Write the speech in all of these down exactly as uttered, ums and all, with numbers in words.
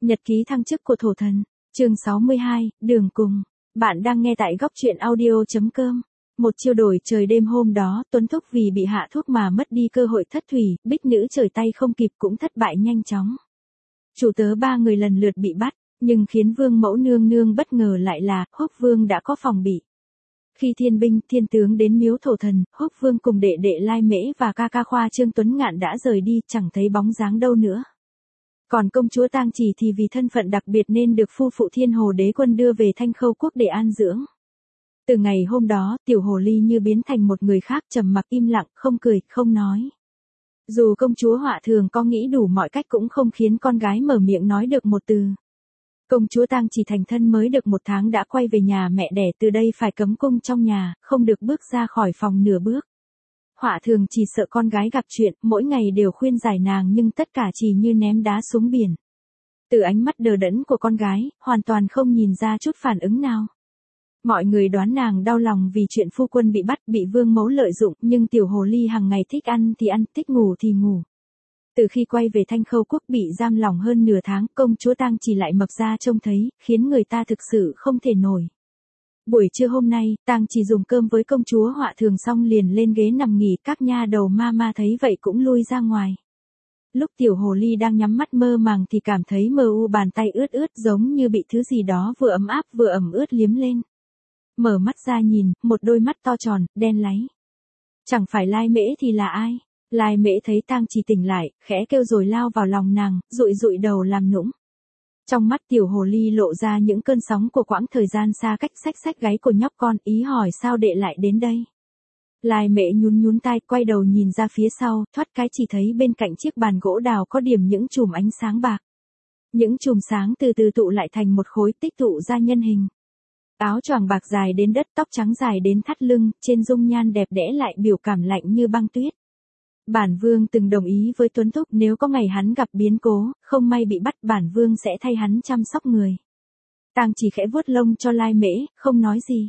Nhật ký thăng chức của thổ thần, chương sáu mươi hai, đường cùng. Bạn đang nghe tại góc truyện audio.com. Một chiều đổi trời đêm hôm đó, Tuấn Thúc vì bị hạ thuốc mà mất đi cơ hội thất thủy, Bích Nữ trở tay không kịp cũng thất bại nhanh chóng. Chủ tớ ba người lần lượt bị bắt, nhưng khiến Vương Mẫu nương nương bất ngờ lại là, Húc Vương đã có phòng bị. Khi thiên binh, thiên tướng đến miếu thổ thần, Húc Vương cùng đệ đệ Lai Mễ và ca ca Khoa Trương Tuấn Ngạn đã rời đi, chẳng thấy bóng dáng đâu nữa. Còn công chúa Tang Chỉ thì vì thân phận đặc biệt nên được phu phụ Thiên Hồ Đế Quân đưa về Thanh Khâu Quốc để an dưỡng. Từ ngày hôm đó, tiểu hồ ly như biến thành một người khác, trầm mặc im lặng, không cười, không nói. Dù công chúa Họa Thường có nghĩ đủ mọi cách cũng không khiến con gái mở miệng nói được một từ. Công chúa Tang Chỉ thành thân mới được một tháng đã quay về nhà mẹ đẻ, từ đây phải cấm cung trong nhà, không được bước ra khỏi phòng nửa bước. Họa Thường chỉ sợ con gái gặp chuyện, mỗi ngày đều khuyên giải nàng nhưng tất cả chỉ như ném đá xuống biển. Từ ánh mắt đờ đẫn của con gái, hoàn toàn không nhìn ra chút phản ứng nào. Mọi người đoán nàng đau lòng vì chuyện phu quân bị bắt, bị Vương Mẫu lợi dụng, nhưng tiểu hồ ly hàng ngày thích ăn thì ăn, thích ngủ thì ngủ. Từ khi quay về Thanh Khâu Quốc bị giam lỏng hơn nửa tháng, công chúa Tang Chỉ lại mập ra trông thấy, khiến người ta thực sự không thể nổi. Buổi trưa hôm nay, Tang Chỉ dùng cơm với công chúa Họa Thường xong liền lên ghế nằm nghỉ, các nha đầu ma ma thấy vậy cũng lui ra ngoài. Lúc tiểu hồ ly đang nhắm mắt mơ màng thì cảm thấy mờ u, bàn tay ướt ướt giống như bị thứ gì đó vừa ấm áp vừa ẩm ướt liếm lên. Mở mắt ra nhìn, một đôi mắt to tròn, đen láy. Chẳng phải Lai Mễ thì là ai? Lai Mễ thấy Tang Chỉ tỉnh lại, khẽ kêu rồi lao vào lòng nàng, dụi dụi đầu làm nũng. Trong mắt tiểu hồ ly lộ ra những cơn sóng của quãng thời gian xa cách, xách xách gáy của nhóc con, ý hỏi sao đệ lại đến đây. Lai Mễ nhún nhún tai, quay đầu nhìn ra phía sau, thoát cái chỉ thấy bên cạnh chiếc bàn gỗ đào có điểm những chùm ánh sáng bạc. Những chùm sáng từ từ tụ lại thành một khối, tích tụ ra nhân hình. Áo choàng bạc dài đến đất, tóc trắng dài đến thắt lưng, trên dung nhan đẹp đẽ lại biểu cảm lạnh như băng tuyết. Bản Vương từng đồng ý với Tuấn Thúc nếu có ngày hắn gặp biến cố, không may bị bắt, bản Vương sẽ thay hắn chăm sóc người. Tang Chỉ khẽ vuốt lông cho Lai Mễ, không nói gì.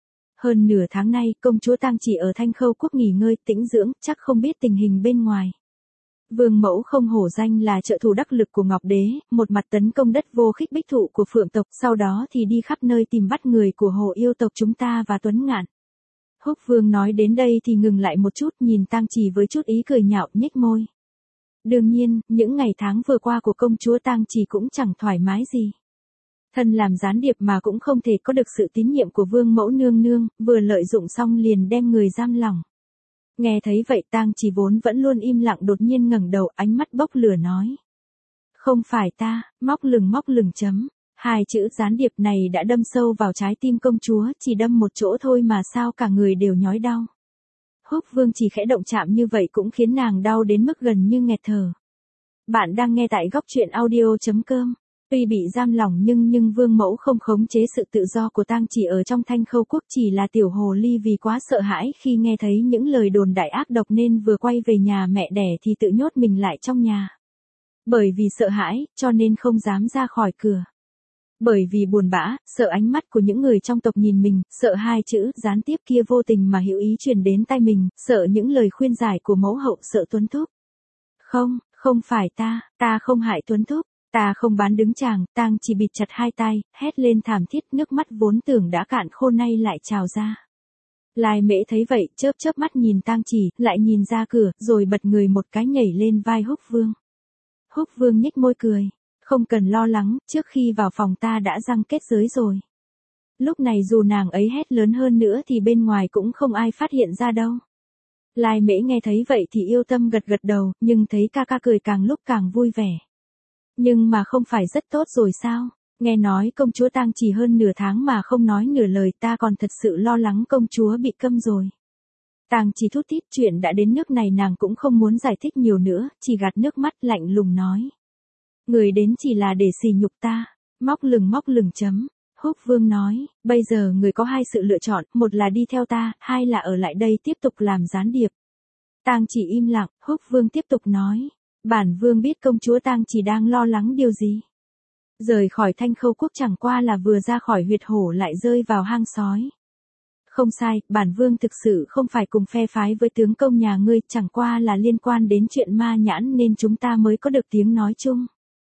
Hơn nửa tháng nay, công chúa Tang Chỉ ở Thanh Khâu Quốc nghỉ ngơi, tĩnh dưỡng, chắc không biết tình hình bên ngoài. Vương Mẫu không hổ danh là trợ thủ đắc lực của Ngọc Đế, một mặt tấn công đất vô khích bích thụ của Phượng tộc, sau đó thì đi khắp nơi tìm bắt người của Hồ yêu tộc chúng ta và Tuấn Ngạn. Húc Vương nói đến đây thì ngừng lại một chút, nhìn Tang Chỉ với chút ý cười nhạo, nhếch môi. Đương nhiên, những ngày tháng vừa qua của công chúa Tang Chỉ cũng chẳng thoải mái gì. Thân làm gián điệp mà cũng không thể có được sự tín nhiệm của Vương Mẫu nương nương, vừa lợi dụng xong liền đem người giam lỏng. Nghe thấy vậy Tang Chỉ vốn vẫn luôn im lặng đột nhiên ngẩng đầu, ánh mắt bốc lửa nói. Không phải ta, móc lửng móc lửng chấm. Hai chữ gián điệp này đã đâm sâu vào trái tim công chúa, chỉ đâm một chỗ thôi mà sao cả người đều nhói đau. Húc Vương chỉ khẽ động chạm như vậy cũng khiến nàng đau đến mức gần như nghẹt thở. Bạn đang nghe tại góc truyện audio.com. Tuy bị giam lỏng nhưng nhưng Vương Mẫu không khống chế sự tự do của Tang Chỉ ở trong Thanh Khâu Quốc, chỉ là tiểu hồ ly vì quá sợ hãi khi nghe thấy những lời đồn đại ác độc nên vừa quay về nhà mẹ đẻ thì tự nhốt mình lại trong nhà. Bởi vì sợ hãi, cho nên không dám ra khỏi cửa. Bởi vì buồn bã, sợ ánh mắt của những người trong tộc nhìn mình, sợ hai chữ gián tiếp kia vô tình mà hữu ý truyền đến tai mình, sợ những lời khuyên giải của mẫu hậu, sợ Tuấn Thúc. Không, không phải ta, ta không hại Tuấn Thúc, ta không bán đứng chàng. Tang Chỉ bịt chặt hai tay, hét lên thảm thiết, nước mắt vốn tưởng đã cạn khô nay lại trào ra. Lai Mễ thấy vậy, chớp chớp mắt nhìn Tang Chỉ, lại nhìn ra cửa, rồi bật người một cái nhảy lên vai Húc Vương. Húc Vương nhếch môi cười. Không cần lo lắng, trước khi vào phòng ta đã răng kết giới rồi. Lúc này dù nàng ấy hét lớn hơn nữa thì bên ngoài cũng không ai phát hiện ra đâu. Lai Mễ nghe thấy vậy thì yêu tâm gật gật đầu, nhưng thấy ca ca cười càng lúc càng vui vẻ. Nhưng mà không phải rất tốt rồi sao? Nghe nói công chúa Tang Chỉ hơn nửa tháng mà không nói nửa lời, ta còn thật sự lo lắng công chúa bị câm rồi. Tang Chỉ thút thít, chuyện đã đến nước này nàng cũng không muốn giải thích nhiều nữa, chỉ gạt nước mắt lạnh lùng nói. Người đến chỉ là để sỉ nhục ta, móc lửng móc lửng chấm. Húc Vương nói, bây giờ người có hai sự lựa chọn, một là đi theo ta, hai là ở lại đây tiếp tục làm gián điệp. Tang Chỉ im lặng, Húc Vương tiếp tục nói, bản Vương biết công chúa Tang Chỉ đang lo lắng điều gì. Rời khỏi Thanh Khâu Quốc chẳng qua là vừa ra khỏi huyệt hổ lại rơi vào hang sói. Không sai, bản Vương thực sự không phải cùng phe phái với tướng công nhà ngươi, chẳng qua là liên quan đến chuyện ma nhãn nên chúng ta mới có được tiếng nói chung.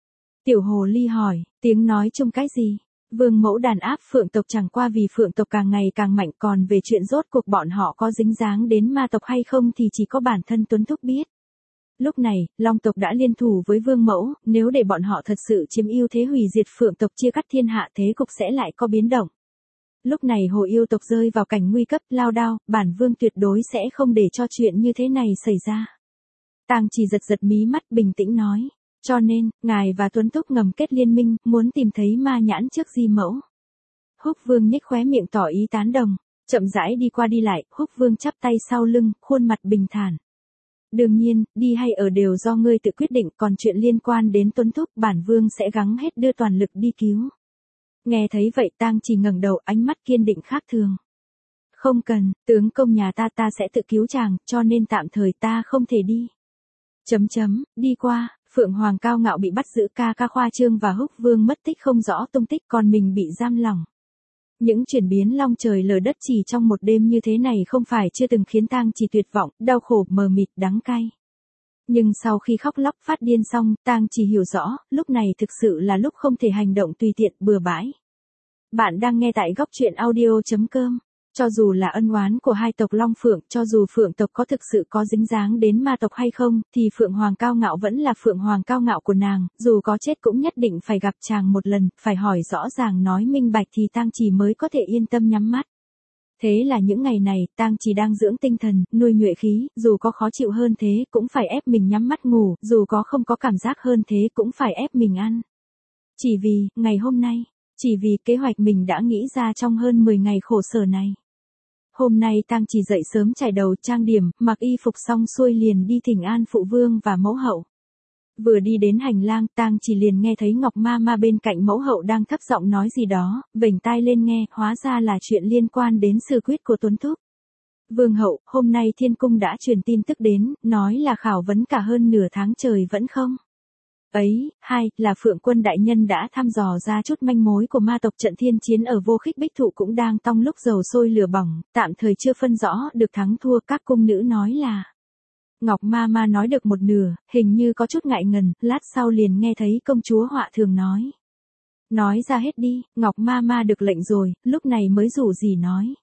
Tiểu hồ ly hỏi, tiếng nói chung cái gì? Vương mẫu đàn áp phượng tộc chẳng qua vì phượng tộc càng ngày càng mạnh, còn về chuyện rốt cuộc bọn họ có dính dáng đến ma tộc hay không thì chỉ có bản thân Tuấn Thúc biết. Lúc này, Long tộc đã liên thủ với Vương mẫu, nếu để bọn họ thật sự chiếm ưu thế hủy diệt phượng tộc chia cắt thiên hạ, thế cục sẽ lại có biến động. Lúc này hồ yêu tộc rơi vào cảnh nguy cấp, lao đao, bản vương tuyệt đối sẽ không để cho chuyện như thế này xảy ra. Tang Chỉ giật giật mí mắt, bình tĩnh nói. Cho nên, ngài và Tuấn Thúc ngầm kết liên minh, muốn tìm thấy ma nhãn trước di mẫu. Húc Vương nhếch khóe miệng tỏ ý tán đồng, chậm rãi đi qua đi lại, Húc Vương chắp tay sau lưng, khuôn mặt bình thản. Đương nhiên, đi hay ở đều do ngươi tự quyết định, còn chuyện liên quan đến Tuấn Thúc, bản vương sẽ gắng hết đưa toàn lực đi cứu. Nghe thấy vậy Tang Chỉ ngẩng đầu, ánh mắt kiên định khác thường. Không cần, tướng công nhà ta ta sẽ tự cứu chàng, cho nên tạm thời ta không thể đi. Chấm chấm, đi qua, Phượng Hoàng cao ngạo bị bắt giữ, ca ca khoa trương và Húc Vương mất tích không rõ tung tích, còn mình bị giam lỏng. Những chuyển biến long trời lở đất chỉ trong một đêm như thế này không phải chưa từng khiến Tang Chỉ tuyệt vọng, đau khổ, mờ mịt, đắng cay. Nhưng sau khi khóc lóc phát điên xong, Tang Chỉ hiểu rõ, lúc này thực sự là lúc không thể hành động tùy tiện, bừa bãi. Bạn đang nghe tại góc truyện audio chấm com. Cho dù là ân oán của hai tộc Long Phượng, cho dù Phượng tộc có thực sự có dính dáng đến ma tộc hay không, thì Phượng Hoàng cao ngạo vẫn là Phượng Hoàng cao ngạo của nàng, dù có chết cũng nhất định phải gặp chàng một lần, phải hỏi rõ ràng nói minh bạch thì Tang Chỉ mới có thể yên tâm nhắm mắt. Thế là những ngày này, Tang Chỉ đang dưỡng tinh thần, nuôi nhuệ khí, dù có khó chịu hơn thế cũng phải ép mình nhắm mắt ngủ, dù có không có cảm giác hơn thế cũng phải ép mình ăn. Chỉ vì, ngày hôm nay, chỉ vì kế hoạch mình đã nghĩ ra trong hơn mười ngày khổ sở này. Hôm nay Tang Chỉ dậy sớm chải đầu trang điểm, mặc y phục xong xuôi liền đi thỉnh an phụ vương và mẫu hậu. Vừa đi đến hành lang, Tang Chỉ liền nghe thấy Ngọc Ma Ma bên cạnh mẫu hậu đang thấp giọng nói gì đó, vểnh tai lên nghe, hóa ra là chuyện liên quan đến sư quyết của Tuấn Thúc. Vương hậu, hôm nay thiên cung đã truyền tin tức đến, nói là khảo vấn cả hơn nửa tháng trời vẫn không. Ấy, hai, là Phượng Quân đại nhân đã thăm dò ra chút manh mối của ma tộc, trận thiên chiến ở Vô Khích Bích Thụ cũng đang trong lúc dầu sôi lửa bỏng, tạm thời chưa phân rõ được thắng thua, các cung nữ nói là. Ngọc Ma Ma nói được một nửa, hình như có chút ngại ngần, lát sau liền nghe thấy công chúa Họa Thường nói. Nói ra hết đi, Ngọc Ma Ma được lệnh rồi, lúc này mới rủ gì nói.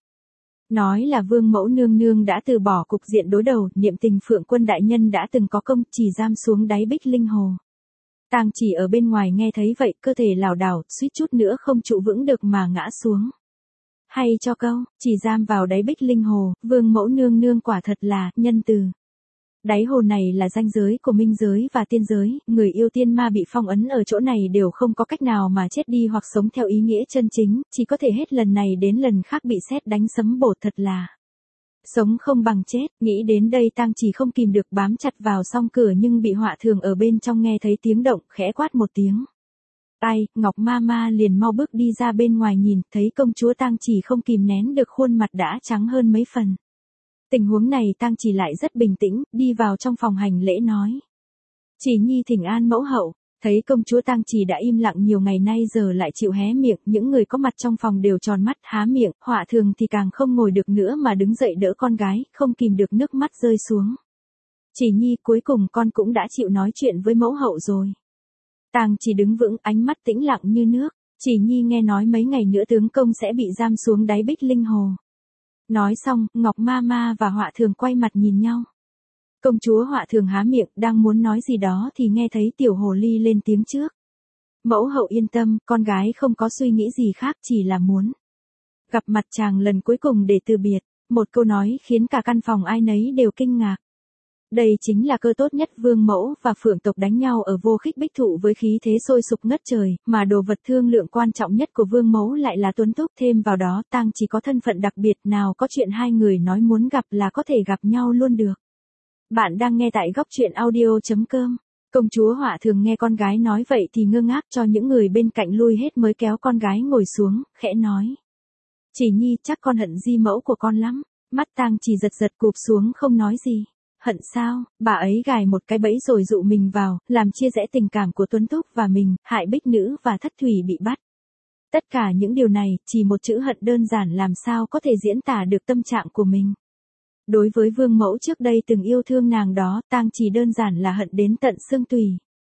Nói là vương mẫu nương nương đã từ bỏ cục diện đối đầu, niệm tình Phượng Quân đại nhân đã từng có công, chỉ giam xuống đáy Bích Linh Hồ. Tang Chỉ ở bên ngoài nghe thấy vậy, cơ thể lảo đảo, suýt chút nữa không trụ vững được mà ngã xuống. Hay cho câu, chỉ giam vào đáy Bích Linh Hồ, vương mẫu nương nương quả thật là nhân từ. Đáy hồ này là ranh giới của minh giới và tiên giới, người yêu tiên ma bị phong ấn ở chỗ này đều không có cách nào mà chết đi hoặc sống theo ý nghĩa chân chính, chỉ có thể hết lần này đến lần khác bị sét đánh sấm bột, thật là sống không bằng chết. Nghĩ đến đây Tang Chỉ không kìm được bám chặt vào song cửa, nhưng bị Họa Thường ở bên trong nghe thấy tiếng động, khẽ quát một tiếng. Ai, Ngọc Ma Ma liền mau bước đi ra bên ngoài nhìn, thấy công chúa Tang Chỉ không kìm nén được khuôn mặt đã trắng hơn mấy phần. Tình huống này Tang Chỉ lại rất bình tĩnh, đi vào trong phòng hành lễ nói. Chỉ nhi thỉnh an mẫu hậu. Thấy công chúa Tang Chỉ đã im lặng nhiều ngày nay giờ lại chịu hé miệng, những người có mặt trong phòng đều tròn mắt há miệng, Họa Thường thì càng không ngồi được nữa mà đứng dậy đỡ con gái, không kìm được nước mắt rơi xuống. Chỉ nhi, cuối cùng con cũng đã chịu nói chuyện với mẫu hậu rồi. Tang Chỉ đứng vững, ánh mắt tĩnh lặng như nước. Chỉ nhi nghe nói mấy ngày nữa tướng công sẽ bị giam xuống đáy Bích Linh Hồ. Nói xong, Ngọc Ma Ma và Họa Thường quay mặt nhìn nhau. Công chúa Họa Thường há miệng, đang muốn nói gì đó thì nghe thấy tiểu hồ ly lên tiếng trước. Mẫu hậu yên tâm, con gái không có suy nghĩ gì khác, chỉ là muốn gặp mặt chàng lần cuối cùng để từ biệt. Một câu nói khiến cả căn phòng ai nấy đều kinh ngạc. Đây chính là cơ tốt nhất, vương mẫu và phượng tộc đánh nhau ở Vô Khích Bích Thụ với khí thế sôi sục ngất trời, mà đồ vật thương lượng quan trọng nhất của vương mẫu lại là Tuấn Thúc, thêm vào đó Tang Chỉ có thân phận đặc biệt, nào có chuyện hai người nói muốn gặp là có thể gặp nhau luôn được. Bạn đang nghe tại góc truyện audio chấm com. Công chúa Họa Thường nghe con gái nói vậy thì ngơ ngác, cho những người bên cạnh lui hết mới kéo con gái ngồi xuống, khẽ nói. Chỉ nhi, chắc con hận di mẫu của con lắm. Mắt Tang Chỉ giật giật cụp xuống không nói gì. Hận sao, bà ấy gài một cái bẫy rồi dụ mình vào, làm chia rẽ tình cảm của Tuấn Thúc và mình, hại Bích Nữ và Thất Thủy bị bắt. Tất cả những điều này, chỉ một chữ hận đơn giản làm sao có thể diễn tả được tâm trạng của mình. Đối với vương mẫu trước đây từng yêu thương nàng đó, Tang Chỉ đơn giản là hận đến tận xương tủy.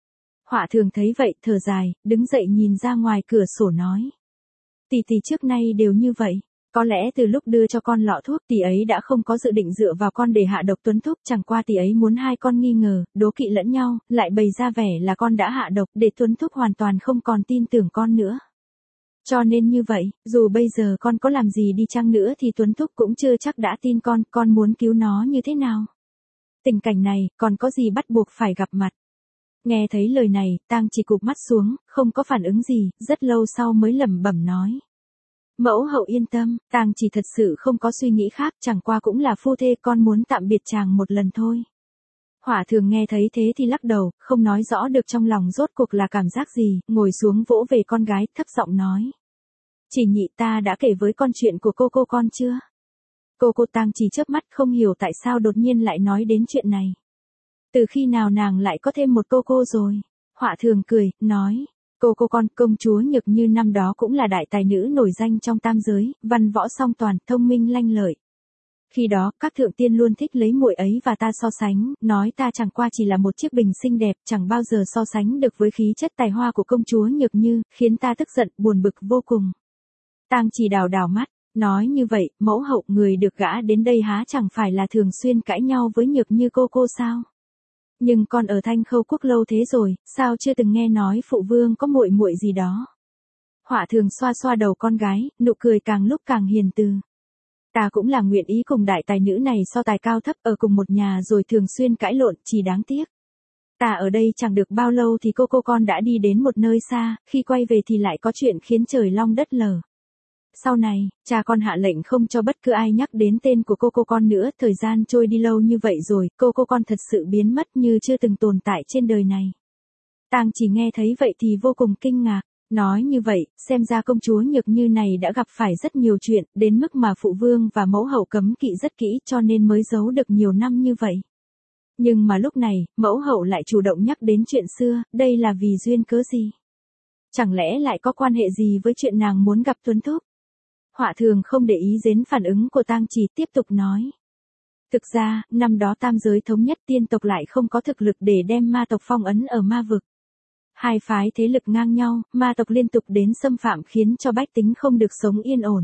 Họa thường thấy vậy, thở dài, đứng dậy nhìn ra ngoài cửa sổ nói. Tỷ tỷ trước nay đều như vậy. Có lẽ từ lúc đưa cho con lọ thuốc tỷ ấy đã không có dự định dựa vào con để hạ độc Tuấn Thúc, chẳng qua tỷ ấy muốn hai con nghi ngờ, đố kỵ lẫn nhau, lại bày ra vẻ là con đã hạ độc để Tuấn Thúc hoàn toàn không còn tin tưởng con nữa. Cho nên như vậy, dù bây giờ con có làm gì đi chăng nữa thì Tuấn Thúc cũng chưa chắc đã tin con, con muốn cứu nó như thế nào. Tình cảnh này, còn có gì bắt buộc phải gặp mặt. Nghe thấy lời này, Tang chỉ cụp mắt xuống, không có phản ứng gì, rất lâu sau mới lẩm bẩm nói. Mẫu hậu yên tâm, Tang chỉ thật sự không có suy nghĩ khác, chẳng qua cũng là phu thê, con muốn tạm biệt chàng một lần thôi. Hỏa thường nghe thấy thế thì lắc đầu, không nói rõ được trong lòng rốt cuộc là cảm giác gì, ngồi xuống vỗ về con gái, thấp giọng nói. Chỉ nhị ta đã kể với con chuyện của cô cô con chưa? Cô cô Tang chỉ chớp mắt không hiểu tại sao đột nhiên lại nói đến chuyện này. Từ khi nào nàng lại có thêm một cô cô rồi? Họa thường cười, nói. Cô cô con công chúa Nhược Như năm đó cũng là đại tài nữ nổi danh trong tam giới, văn võ song toàn, thông minh lanh lợi. Khi đó, các thượng tiên luôn thích lấy muội ấy và ta so sánh, nói ta chẳng qua chỉ là một chiếc bình xinh đẹp, chẳng bao giờ so sánh được với khí chất tài hoa của công chúa Nhược Như, khiến ta tức giận, buồn bực vô cùng. Tang chỉ đào đào mắt, nói như vậy, mẫu hậu người được gã đến đây há chẳng phải là thường xuyên cãi nhau với Nhược Như cô cô sao? Nhưng con ở Thanh Khâu quốc lâu thế rồi, sao chưa từng nghe nói phụ vương có muội muội gì đó? Họa thường xoa xoa đầu con gái, nụ cười càng lúc càng hiền từ. Ta cũng là nguyện ý cùng đại tài nữ này so tài cao thấp ở cùng một nhà rồi thường xuyên cãi lộn, chỉ đáng tiếc. Ta ở đây chẳng được bao lâu thì cô cô con đã đi đến một nơi xa, khi quay về thì lại có chuyện khiến trời long đất lở. Sau này, cha con hạ lệnh không cho bất cứ ai nhắc đến tên của cô cô con nữa, thời gian trôi đi lâu như vậy rồi, cô cô con thật sự biến mất như chưa từng tồn tại trên đời này. Tang chỉ nghe thấy vậy thì vô cùng kinh ngạc, nói như vậy, xem ra công chúa Nhược Như này đã gặp phải rất nhiều chuyện, đến mức mà phụ vương và mẫu hậu cấm kỵ rất kỹ cho nên mới giấu được nhiều năm như vậy. Nhưng mà lúc này, mẫu hậu lại chủ động nhắc đến chuyện xưa, đây là vì duyên cớ gì? Chẳng lẽ lại có quan hệ gì với chuyện nàng muốn gặp Tuấn Thúc? Họa thường không để ý đến phản ứng của Tang Chỉ, tiếp tục nói. Thực ra, năm đó tam giới thống nhất, tiên tộc lại không có thực lực để đem ma tộc phong ấn ở ma vực. Hai phái thế lực ngang nhau, ma tộc liên tục đến xâm phạm khiến cho bách tính không được sống yên ổn.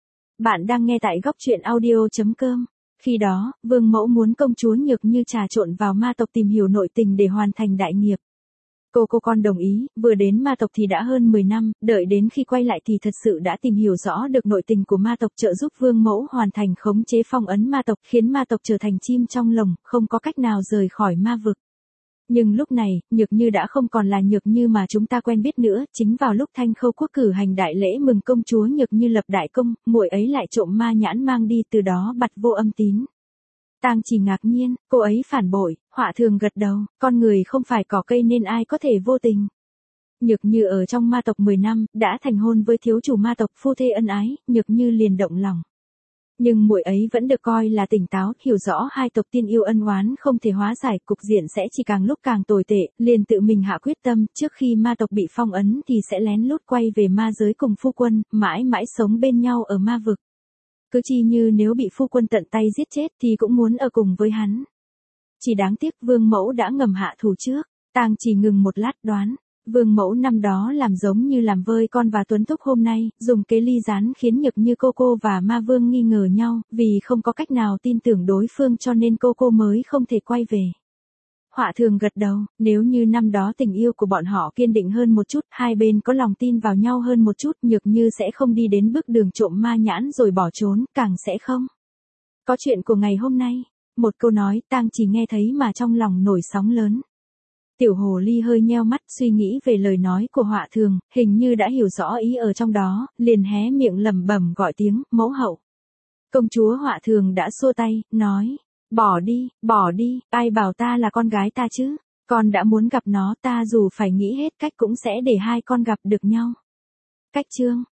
Bạn đang nghe tại góc truyện audio chấm com. Khi đó, vương mẫu muốn công chúa Nhược Như trà trộn vào ma tộc tìm hiểu nội tình để hoàn thành đại nghiệp. Cô cô con đồng ý, vừa đến ma tộc thì đã hơn mười năm, đợi đến khi quay lại thì thật sự đã tìm hiểu rõ được nội tình của ma tộc, trợ giúp vương mẫu hoàn thành khống chế phong ấn ma tộc, khiến ma tộc trở thành chim trong lồng, không có cách nào rời khỏi ma vực. Nhưng lúc này, Nhược Như đã không còn là Nhược Như mà chúng ta quen biết nữa, chính vào lúc Thanh Khâu quốc cử hành đại lễ mừng công chúa Nhược Như lập đại công, muội ấy lại trộm ma nhãn mang đi, từ đó bặt vô âm tín. Tang chỉ ngạc nhiên, cô ấy phản bội, Họa thường gật đầu, con người không phải cỏ cây nên ai có thể vô tình. Nhược Như ở trong ma tộc mười năm, đã thành hôn với thiếu chủ ma tộc, phu thê ân ái, Nhược Như liền động lòng. Nhưng muội ấy vẫn được coi là tỉnh táo, hiểu rõ hai tộc tiên yêu ân oán không thể hóa giải, cục diện sẽ chỉ càng lúc càng tồi tệ, liền tự mình hạ quyết tâm, trước khi ma tộc bị phong ấn thì sẽ lén lút quay về ma giới cùng phu quân, mãi mãi sống bên nhau ở ma vực. Cứ chi như nếu bị phu quân tận tay giết chết thì cũng muốn ở cùng với hắn. Chỉ đáng tiếc vương mẫu đã ngầm hạ thủ trước. Tang chỉ ngừng một lát đoán. Vương mẫu năm đó làm giống như làm vơi con và Tuấn Thúc hôm nay, dùng kế ly gián khiến Nhược Như cô cô và ma vương nghi ngờ nhau, vì không có cách nào tin tưởng đối phương cho nên cô cô mới không thể quay về. Họa thường gật đầu, nếu như năm đó tình yêu của bọn họ kiên định hơn một chút, hai bên có lòng tin vào nhau hơn một chút, Nhược Như sẽ không đi đến bước đường trộm ma nhãn rồi bỏ trốn, càng sẽ không có chuyện của ngày hôm nay. Một câu nói, Tang chỉ nghe thấy mà trong lòng nổi sóng lớn. Tiểu hồ ly hơi nheo mắt suy nghĩ về lời nói của Họa thường, hình như đã hiểu rõ ý ở trong đó, liền hé miệng lẩm bẩm gọi tiếng, mẫu hậu. Công chúa Họa thường đã xua tay, nói. Bỏ đi, bỏ đi, ai bảo ta là con gái ta chứ, con đã muốn gặp nó, ta dù phải nghĩ hết cách cũng sẽ để hai con gặp được nhau. Cách chương